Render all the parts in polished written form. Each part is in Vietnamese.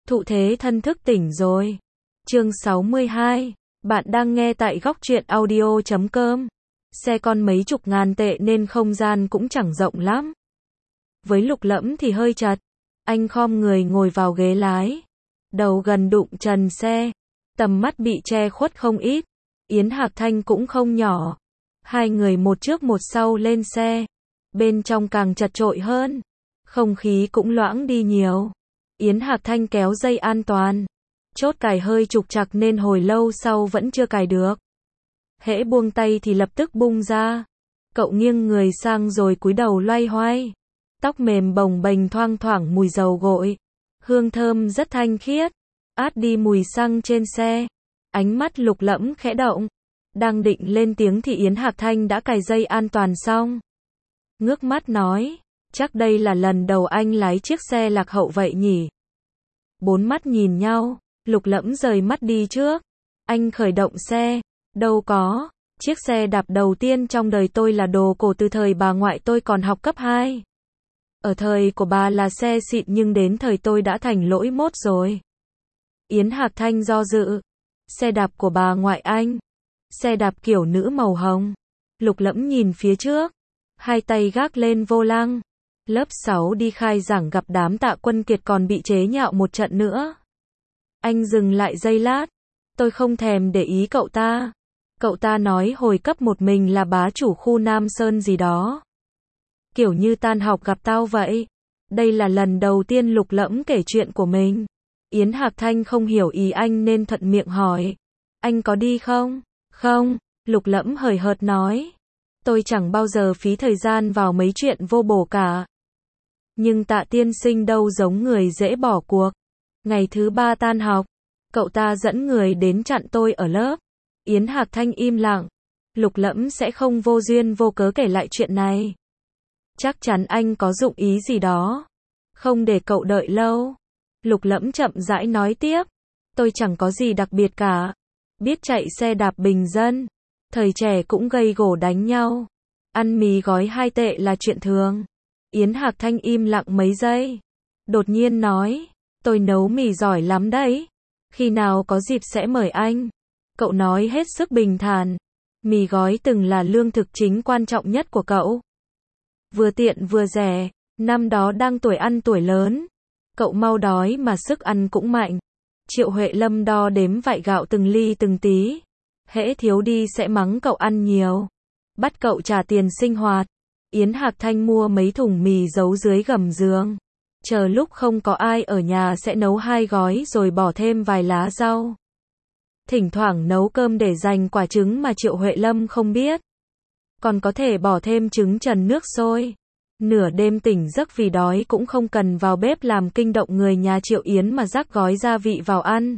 Thụ thế thân thức tỉnh rồi. Chương 62. Bạn đang nghe tại góc truyện audio.com. Xe con mấy chục ngàn tệ nên không gian cũng chẳng rộng lắm. Với Lục Lẫm thì hơi chật. Anh khom người ngồi vào ghế lái. Đầu gần đụng trần xe. Tầm mắt bị che khuất không ít. Yến Hạc Thanh cũng không nhỏ. Hai người một trước một sau lên xe. Bên trong càng chật chội hơn. Không khí cũng loãng đi nhiều. Yến Hạc Thanh kéo dây an toàn. Chốt cài hơi trục trặc nên hồi lâu sau vẫn chưa cài được. Hễ buông tay thì lập tức bung ra. Cậu nghiêng người sang rồi cúi đầu loay hoay. Tóc mềm bồng bềnh thoang thoảng mùi dầu gội. Hương thơm rất thanh khiết. Át đi mùi xăng trên xe. Ánh mắt Lục Lẫm khẽ động. Đang định lên tiếng thì Yến Hạc Thanh đã cài dây an toàn xong. Ngước mắt nói. Chắc đây là lần đầu anh lái chiếc xe lạc hậu vậy nhỉ? Bốn mắt nhìn nhau. Lục Lẫm rời mắt đi trước. Anh khởi động xe. Đâu có. Chiếc xe đạp đầu tiên trong đời tôi là đồ cổ từ thời bà ngoại tôi còn học cấp 2. Ở thời của bà là xe xịn nhưng đến thời tôi đã thành lỗi mốt rồi. Yến Hạc Thanh do dự. Xe đạp của bà ngoại anh. Xe đạp kiểu nữ màu hồng. Lục Lẫm nhìn phía trước. Hai tay gác lên vô lăng. Lớp 6 đi khai giảng gặp đám Tạ Quân Kiệt còn bị chế nhạo một trận nữa. Anh dừng lại giây lát. Tôi không thèm để ý cậu ta. Cậu ta nói hồi cấp 1 mình là bá chủ khu Nam Sơn gì đó. Kiểu như tan học gặp tao vậy. Đây là lần đầu tiên Lục Lẫm kể chuyện của mình. Yến Hạc Thanh không hiểu ý anh nên thuận miệng hỏi. Anh có đi không? Không, Lục Lẫm hời hợt nói. Tôi chẳng bao giờ phí thời gian vào mấy chuyện vô bổ cả. Nhưng Tạ tiên sinh đâu giống người dễ bỏ cuộc. Ngày thứ 3 tan học, cậu ta dẫn người đến chặn tôi ở lớp. Yến Hạc Thanh im lặng. Lục Lẫm sẽ không vô duyên vô cớ kể lại chuyện này. Chắc chắn anh có dụng ý gì đó. Không để cậu đợi lâu. Lục Lẫm chậm rãi nói tiếp. Tôi chẳng có gì đặc biệt cả. Biết chạy xe đạp bình dân. Thời trẻ cũng gây gổ đánh nhau. Ăn mì gói 2 tệ là chuyện thường. Yến Hạc Thanh im lặng mấy giây. Đột nhiên nói. Tôi nấu mì giỏi lắm đấy. Khi nào có dịp sẽ mời anh. Cậu nói hết sức bình thản. Mì gói từng là lương thực chính quan trọng nhất của cậu. Vừa tiện vừa rẻ. Năm đó đang tuổi ăn tuổi lớn. Cậu mau đói mà sức ăn cũng mạnh. Triệu Huệ Lâm đo đếm vại gạo từng ly từng tí. Hễ thiếu đi sẽ mắng cậu ăn nhiều. Bắt cậu trả tiền sinh hoạt. Yến Hạc Thanh mua mấy thùng mì giấu dưới gầm giường. Chờ lúc không có ai ở nhà sẽ nấu 2 gói rồi bỏ thêm vài lá rau. Thỉnh thoảng nấu cơm để dành quả trứng mà Triệu Huệ Lâm không biết. Còn có thể bỏ thêm trứng trần nước sôi. Nửa đêm tỉnh giấc vì đói cũng không cần vào bếp làm kinh động người nhà Triệu Yến mà rắc gói gia vị vào ăn.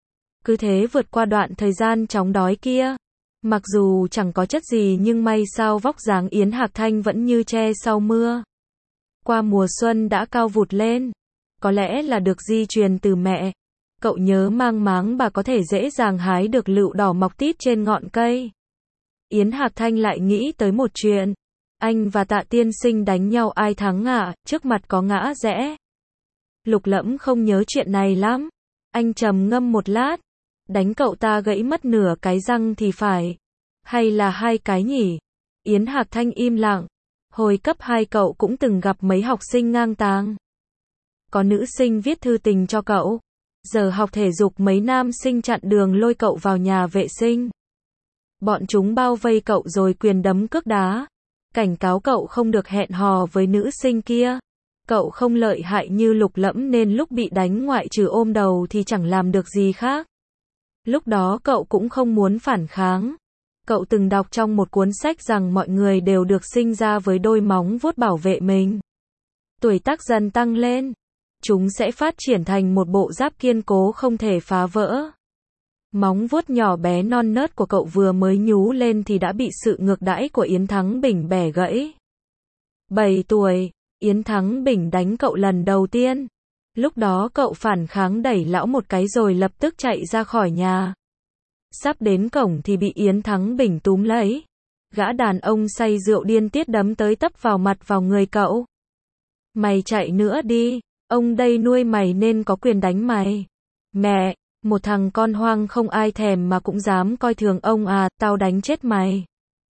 Cứ thế vượt qua đoạn thời gian chóng đói kia. Mặc dù chẳng có chất gì nhưng may sao vóc dáng Yến Hạc Thanh vẫn như tre sau mưa. Qua mùa xuân đã cao vụt lên. Có lẽ là được di truyền từ mẹ. Cậu nhớ mang máng bà có thể dễ dàng hái được lựu đỏ mọc tít trên ngọn cây. Yến Hạc Thanh lại nghĩ tới một chuyện. Anh và Tạ tiên sinh đánh nhau ai thắng ạ, trước mặt có ngã rẽ. Lục Lẫm không nhớ chuyện này lắm. Anh trầm ngâm một lát. Đánh cậu ta gãy mất nửa cái răng thì phải. Hay là 2 cái nhỉ? Yến Hạc Thanh im lặng. Hồi cấp 2 cậu cũng từng gặp mấy học sinh ngang tàng. Có nữ sinh viết thư tình cho cậu. Giờ học thể dục mấy nam sinh chặn đường lôi cậu vào nhà vệ sinh. Bọn chúng bao vây cậu rồi quyền đấm cước đá. Cảnh cáo cậu không được hẹn hò với nữ sinh kia. Cậu không lợi hại như Lục Lẫm nên lúc bị đánh ngoại trừ ôm đầu thì chẳng làm được gì khác. Lúc đó cậu cũng không muốn phản kháng. Cậu từng đọc trong một cuốn sách rằng mọi người đều được sinh ra với đôi móng vuốt bảo vệ mình. Tuổi tác dần tăng lên. Chúng sẽ phát triển thành một bộ giáp kiên cố không thể phá vỡ. Móng vuốt nhỏ bé non nớt của cậu vừa mới nhú lên thì đã bị sự ngược đãi của Yến Thắng Bình bẻ gãy. 7 tuổi, Yến Thắng Bình đánh cậu lần đầu tiên. Lúc đó cậu phản kháng đẩy lão một cái rồi lập tức chạy ra khỏi nhà. Sắp đến cổng thì bị Yến Thắng Bình túm lấy. Gã đàn ông say rượu điên tiết đấm tới tấp vào mặt vào người cậu. Mày chạy nữa đi, Ông đây nuôi mày nên có quyền đánh mày. Mẹ, một thằng con hoang không ai thèm mà cũng dám coi thường ông à, tao đánh chết mày.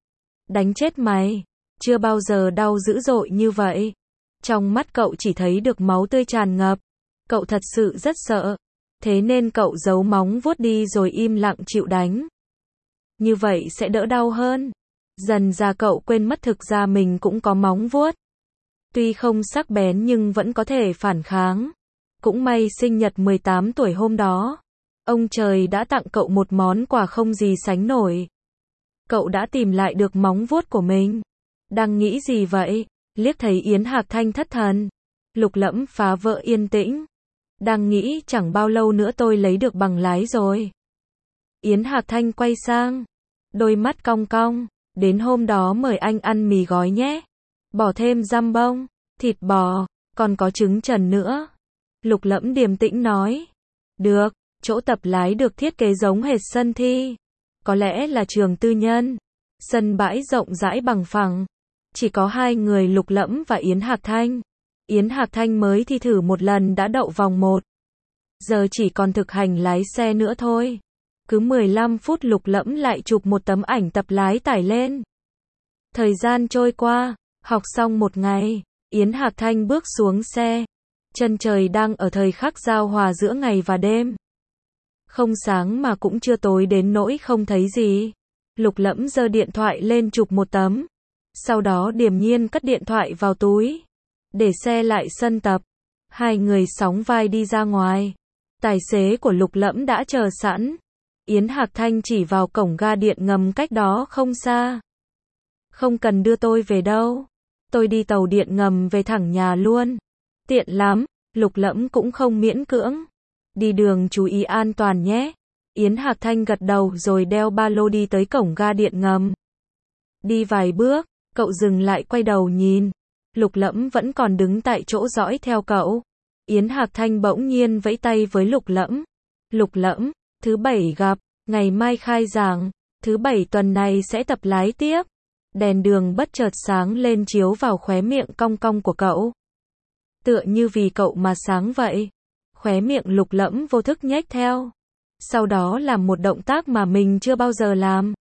Đánh chết mày. Chưa bao giờ đau dữ dội như vậy. Trong mắt cậu chỉ thấy được máu tươi tràn ngập. Cậu thật sự rất sợ. Thế nên cậu giấu móng vuốt đi rồi im lặng chịu đánh. Như vậy sẽ đỡ đau hơn. Dần ra cậu quên mất thực ra mình cũng có móng vuốt. Tuy không sắc bén nhưng vẫn có thể phản kháng. Cũng may sinh nhật 18 tuổi hôm đó, ông trời đã tặng cậu một món quà không gì sánh nổi. Cậu đã tìm lại được móng vuốt của mình. Đang nghĩ gì vậy? Liếc thấy Yến Hạc Thanh thất thần. Lục Lẫm phá vỡ yên tĩnh. Đang nghĩ chẳng bao lâu nữa tôi lấy được bằng lái rồi. Yến Hạc Thanh quay sang. Đôi mắt cong cong. Đến hôm đó mời anh ăn mì gói nhé. Bỏ thêm giam bông, thịt bò, còn có trứng trần nữa. Lục Lẫm điềm tĩnh nói. Được, chỗ tập lái được thiết kế giống hệt sân thi. Có lẽ là trường tư nhân. Sân bãi rộng rãi bằng phẳng. Chỉ có hai người Lục Lẫm và Yến Hạc Thanh. Yến Hạc Thanh mới thi thử một lần đã đậu vòng 1. Giờ chỉ còn thực hành lái xe nữa thôi. Cứ 15 phút Lục Lẫm lại chụp một tấm ảnh tập lái tải lên. Thời gian trôi qua, học xong một ngày, Yến Hạc Thanh bước xuống xe. Chân trời đang ở thời khắc giao hòa giữa ngày và đêm. Không sáng mà cũng chưa tối đến nỗi không thấy gì. Lục Lẫm giơ điện thoại lên chụp một tấm. Sau đó điềm nhiên cất điện thoại vào túi. Để xe lại sân tập. Hai người sóng vai đi ra ngoài. Tài xế của Lục Lẫm đã chờ sẵn. Yến Hạc Thanh chỉ vào cổng ga điện ngầm cách đó không xa. Không cần đưa tôi về đâu. Tôi đi tàu điện ngầm về thẳng nhà luôn. Tiện lắm. Lục Lẫm cũng không miễn cưỡng. Đi đường chú ý an toàn nhé. Yến Hạc Thanh gật đầu rồi đeo ba lô đi tới cổng ga điện ngầm. Đi vài bước, cậu dừng lại quay đầu nhìn. Lục Lẫm vẫn còn đứng tại chỗ dõi theo cậu. Yến Hạc Thanh bỗng nhiên vẫy tay với Lục Lẫm. Lục Lẫm, thứ bảy gặp, ngày mai khai giảng, thứ bảy tuần này sẽ tập lái tiếp. Đèn đường bất chợt sáng lên chiếu vào khóe miệng cong cong của cậu. Tựa như vì cậu mà sáng vậy. Khóe miệng Lục Lẫm vô thức nhếch theo. Sau đó làm một động tác mà mình chưa bao giờ làm.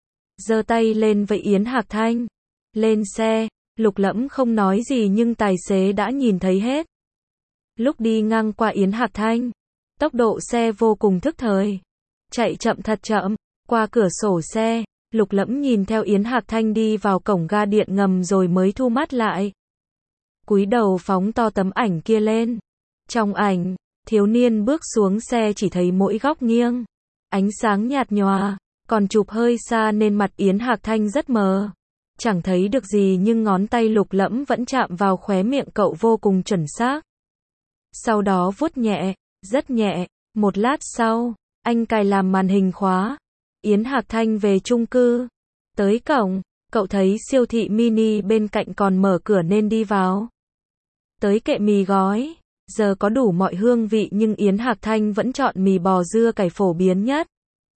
Giơ tay lên với Yến Hạc Thanh. Lên xe, Lục Lẫm không nói gì nhưng tài xế đã nhìn thấy hết. Lúc đi ngang qua Yến Hạc Thanh, tốc độ xe vô cùng thức thời. Chạy chậm thật chậm, qua cửa sổ xe, Lục Lẫm nhìn theo Yến Hạc Thanh đi vào cổng ga điện ngầm rồi mới thu mắt lại. Cúi đầu phóng to tấm ảnh kia lên. Trong ảnh, thiếu niên bước xuống xe chỉ thấy mỗi góc nghiêng. Ánh sáng nhạt nhòa, còn chụp hơi xa nên mặt Yến Hạc Thanh rất mờ. Chẳng thấy được gì nhưng ngón tay Lục Lẫm vẫn chạm vào khóe miệng cậu vô cùng chuẩn xác. Sau đó vuốt nhẹ, rất nhẹ. Một lát sau, anh cài làm màn hình khóa. Yến Hạc Thanh về chung cư. Tới cổng, cậu thấy siêu thị mini bên cạnh còn mở cửa nên đi vào. Tới kệ mì gói. Giờ có đủ mọi hương vị nhưng Yến Hạc Thanh vẫn chọn mì bò dưa cải phổ biến nhất.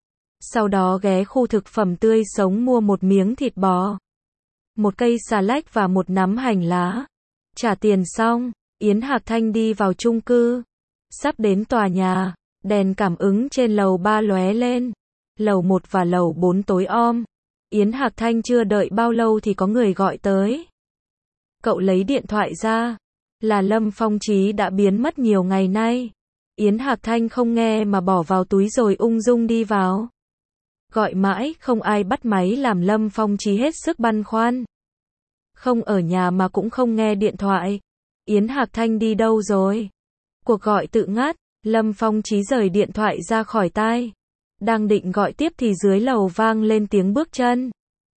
Sau đó ghé khu thực phẩm tươi sống mua một miếng thịt bò, một cây xà lách và một nắm hành lá. Trả tiền xong, Yến Hạc Thanh đi vào chung cư. Sắp đến tòa nhà, đèn cảm ứng trên lầu 3 lóe lên. Lầu 1 và lầu 4 tối om. Yến Hạc Thanh chưa đợi bao lâu thì có người gọi tới. Cậu lấy điện thoại ra. Là Lâm Phong Chí đã biến mất nhiều ngày nay. Yến Hạc Thanh không nghe mà bỏ vào túi rồi ung dung đi vào. Gọi mãi không ai bắt máy làm Lâm Phong Chí hết sức băn khoăn. Không ở nhà mà cũng không nghe điện thoại. Yến Hạc Thanh đi đâu rồi? Cuộc gọi tự ngắt. Lâm Phong Chí rời điện thoại ra khỏi tai. Đang định gọi tiếp thì dưới lầu vang lên tiếng bước chân.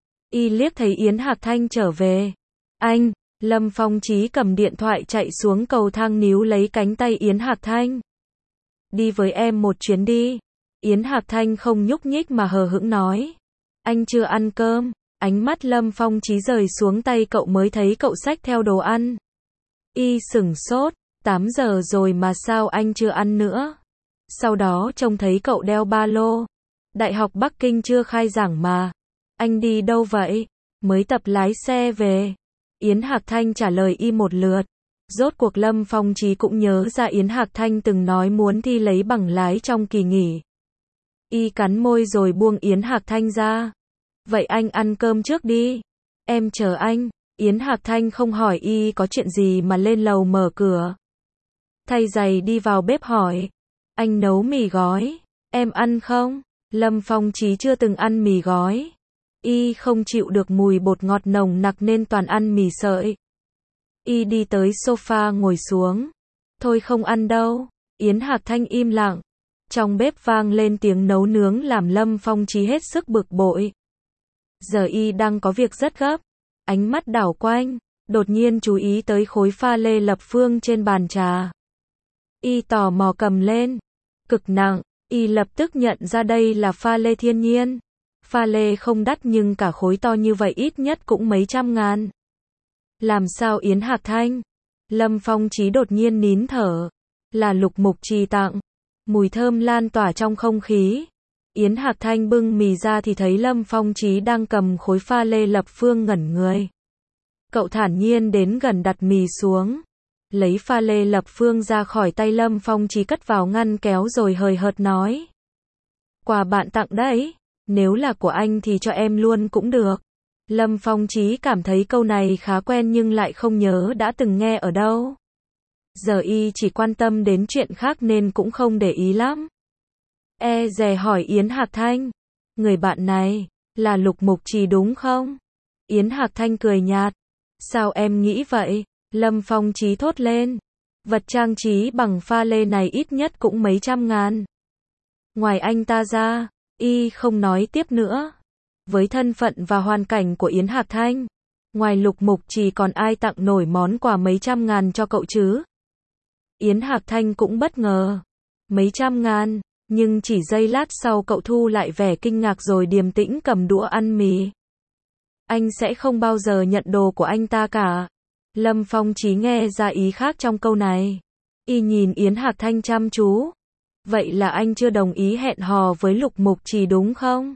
Y liếc thấy Yến Hạc Thanh trở về. Anh! Lâm Phong Chí cầm điện thoại chạy xuống cầu thang níu lấy cánh tay Yến Hạc Thanh. Đi với em một chuyến đi. Yến Hạc Thanh không nhúc nhích mà hờ hững nói. Anh chưa ăn cơm. Ánh mắt Lâm Phong Chí rời xuống tay cậu mới thấy cậu xách theo đồ ăn. Y sửng sốt. 8 giờ rồi mà sao anh chưa ăn nữa? Sau đó trông thấy cậu đeo ba lô. Đại học Bắc Kinh chưa khai giảng mà. Anh đi đâu vậy? Mới tập lái xe về. Yến Hạc Thanh trả lời y một lượt. Rốt cuộc Lâm Phong Chí cũng nhớ ra Yến Hạc Thanh từng nói muốn thi lấy bằng lái trong kỳ nghỉ. Y cắn môi rồi buông Yến Hạc Thanh ra. Vậy anh ăn cơm trước đi. Em chờ anh. Yến Hạc Thanh không hỏi Y có chuyện gì mà lên lầu mở cửa. Thay giày đi vào bếp hỏi. Anh nấu mì gói. Em ăn không? Lâm Phong Chí chưa từng ăn mì gói. Y không chịu được mùi bột ngọt nồng nặc nên toàn ăn mì sợi. Y đi tới sofa ngồi xuống. Thôi không ăn đâu. Yến Hạc Thanh im lặng. Trong bếp vang lên tiếng nấu nướng làm Lâm Phong Chí hết sức bực bội. Giờ Y đang có việc rất gấp. Ánh mắt đảo quanh, đột nhiên chú ý tới khối pha lê lập phương trên bàn trà. Y tò mò cầm lên. Cực nặng, Y lập tức nhận ra đây là pha lê thiên nhiên. Pha lê không đắt nhưng cả khối to như vậy ít nhất cũng mấy trăm ngàn. Làm sao Yến Hạc Thanh? Lâm Phong Chí đột nhiên nín thở. Là Lục Mục Trì tặng. Mùi thơm lan tỏa trong không khí. Yến Hạc Thanh bưng mì ra thì thấy Lâm Phong Chí đang cầm khối pha lê lập phương ngẩn người. Cậu thản nhiên đến gần đặt mì xuống. Lấy pha lê lập phương ra khỏi tay Lâm Phong Chí cất vào ngăn kéo rồi hời hợt nói. Quà bạn tặng đấy. Nếu là của anh thì cho em luôn cũng được. Lâm Phong Chí cảm thấy câu này khá quen nhưng lại không nhớ đã từng nghe ở đâu. Giờ Y chỉ quan tâm đến chuyện khác nên cũng không để ý lắm. E dè hỏi Yến Hạc Thanh. Người bạn này, là Lục Mục Trì đúng không? Yến Hạc Thanh cười nhạt. Sao em nghĩ vậy? Lâm Phong Chí thốt lên. Vật trang trí bằng pha lê này ít nhất cũng mấy trăm ngàn. Ngoài anh ta ra, Y không nói tiếp nữa. Với thân phận và hoàn cảnh của Yến Hạc Thanh, ngoài Lục Mục Trì còn ai tặng nổi món quà mấy trăm ngàn cho cậu chứ? Yến Hạc Thanh cũng bất ngờ. Mấy trăm ngàn, nhưng chỉ giây lát sau cậu thu lại vẻ kinh ngạc rồi điềm tĩnh cầm đũa ăn mì. Anh sẽ không bao giờ nhận đồ của anh ta cả. Lâm Phong Chí nghe ra ý khác trong câu này. Y nhìn Yến Hạc Thanh chăm chú. Vậy là anh chưa đồng ý hẹn hò với Lục Mục Trì đúng không?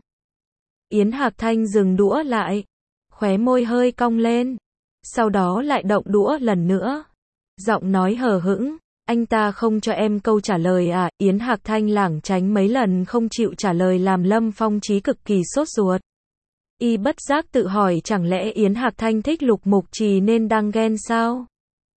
Yến Hạc Thanh dừng đũa lại. Khóe môi hơi cong lên. Sau đó lại động đũa lần nữa. Giọng nói hờ hững. Anh ta không cho em câu trả lời à? Yến Hạc Thanh lảng tránh mấy lần không chịu trả lời làm Lâm Phong Chí cực kỳ sốt ruột. Y bất giác tự hỏi chẳng lẽ Yến Hạc Thanh thích Lục Mục Trì nên đang ghen sao?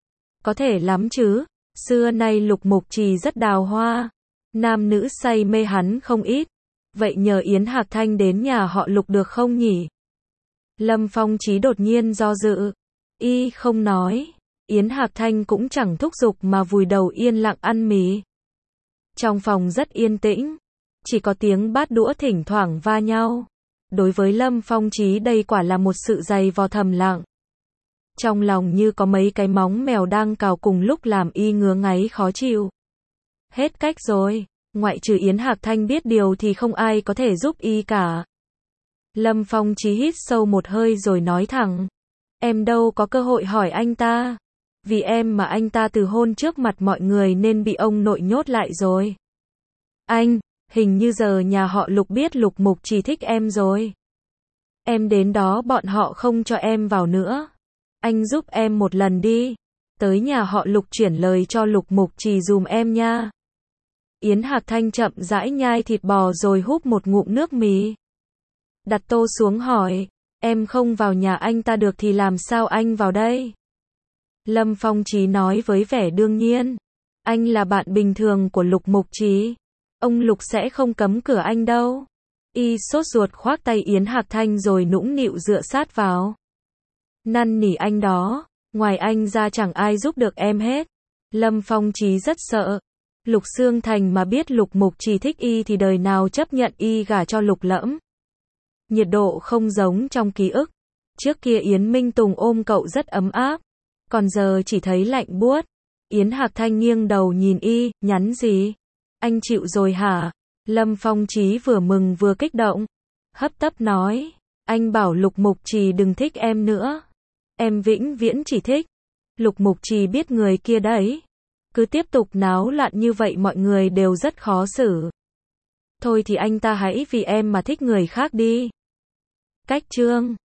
Có thể lắm chứ. Xưa nay Lục Mục Trì rất đào hoa. Nam nữ say mê hắn không ít. Vậy nhờ Yến Hạc Thanh đến nhà họ Lục được không nhỉ? Lâm Phong Chí đột nhiên do dự. Y không nói. Yến Hạc Thanh cũng chẳng thúc giục mà vùi đầu yên lặng ăn mì. Trong phòng rất yên tĩnh. Chỉ có tiếng bát đũa thỉnh thoảng va nhau. Đối với Lâm Phong Chí đây quả là một sự giày vò thầm lặng. Trong lòng như có mấy cái móng mèo đang cào cùng lúc làm Y ngứa ngáy khó chịu. Hết cách rồi. Ngoại trừ Yến Hạc Thanh biết điều thì không ai có thể giúp Y cả. Lâm Phong Chí hít sâu một hơi rồi nói thẳng. Em đâu có cơ hội hỏi anh ta. Vì em mà anh ta từ hôn trước mặt mọi người nên bị ông nội nhốt lại rồi. Anh, hình như giờ nhà họ Lục biết Lục Mục Trì thích em rồi. Em đến đó bọn họ không cho em vào nữa. Anh giúp em một lần đi. Tới nhà họ Lục chuyển lời cho Lục Mục Trì dùm em nha. Yến Hạc Thanh chậm rãi nhai thịt bò rồi húp một ngụm nước mì. Đặt tô xuống hỏi. Em không vào nhà anh ta được thì làm sao anh vào đây? Lâm Phong Chí nói với vẻ đương nhiên. Anh là bạn bình thường của Lục Mục Trì. Ông Lục sẽ không cấm cửa anh đâu. Y sốt ruột khoác tay Yến Hạc Thanh rồi nũng nịu dựa sát vào. Năn nỉ anh đó. Ngoài anh ra chẳng ai giúp được em hết. Lâm Phong Chí rất sợ. Lục Xương Thành mà biết Lục Mục Trì thích Y thì đời nào chấp nhận Y gả cho Lục Lẫm. Nhiệt độ không giống trong ký ức. Trước kia Yến Minh Tùng ôm cậu rất ấm áp. Còn giờ chỉ thấy lạnh buốt. Yến Hạc Thanh nghiêng đầu nhìn Y, nhắn gì? Anh chịu rồi hả? Lâm Phong Chí vừa mừng vừa kích động. Hấp tấp nói. Anh bảo Lục Mục Trì đừng thích em nữa. Em vĩnh viễn chỉ thích. Lục Mục Trì biết người kia đấy. Cứ tiếp tục náo loạn như vậy mọi người đều rất khó xử. Thôi thì anh ta hãy vì em mà thích người khác đi. Cách chương